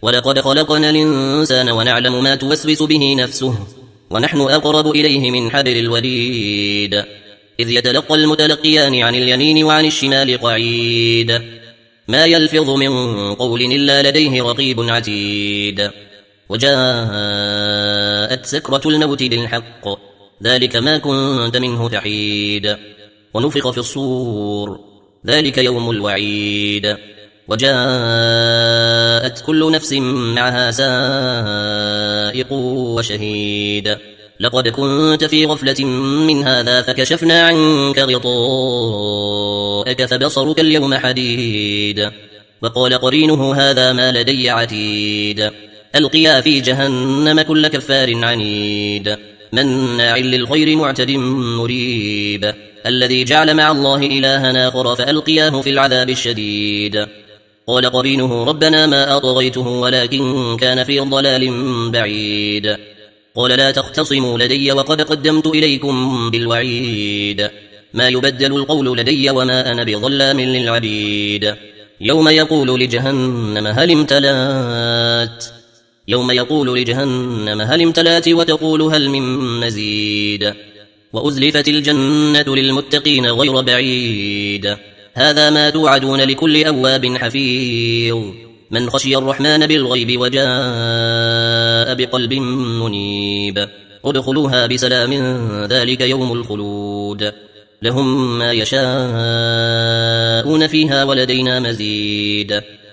ولقد خلقنا الإنسان ونعلم ما توسوس به نفسه ونحن أقرب إليه من حبل الوريد إذ يتلقى المتلقيان عن اليمين وعن الشمال قعيد ما يلفظ من قول إلا لديه رقيب عتيد وجاءت سكرة الموت بالحق ذلك ما كنت منه تحيد ونفخ في الصور ذلك يوم الوعيد وجاءت كل نفس معها سائق وشهيد لقد كنت في غفلة من هذا فكشفنا عنك غطاءك فبصرك اليوم حديد وقال قرينه هذا ما لدي عتيد ألقيا في جهنم كل كفار عنيد مناع للخير معتد مريب الذي جعل مع الله إلها آخر فألقياه في العذاب الشديد قال قرينه ربنا ما أطغيته ولكن كان في ضلال بعيد قال لا تختصموا لدي وقد قدمت إليكم بالوعيد ما يبدل القول لدي وما أنا بظلام للعبيد يوم يقول لجهنم هل امتلأت وتقول هل من مزيد وأزلفت الجنة للمتقين غير بعيد هذا ما توعدون لكل أواب حفيظ من خشي الرحمن بالغيب وجاء بقلب منيب ادخلوها بسلام ذلك يوم الخلود لهم ما يشاءون فيها ولدينا مزيد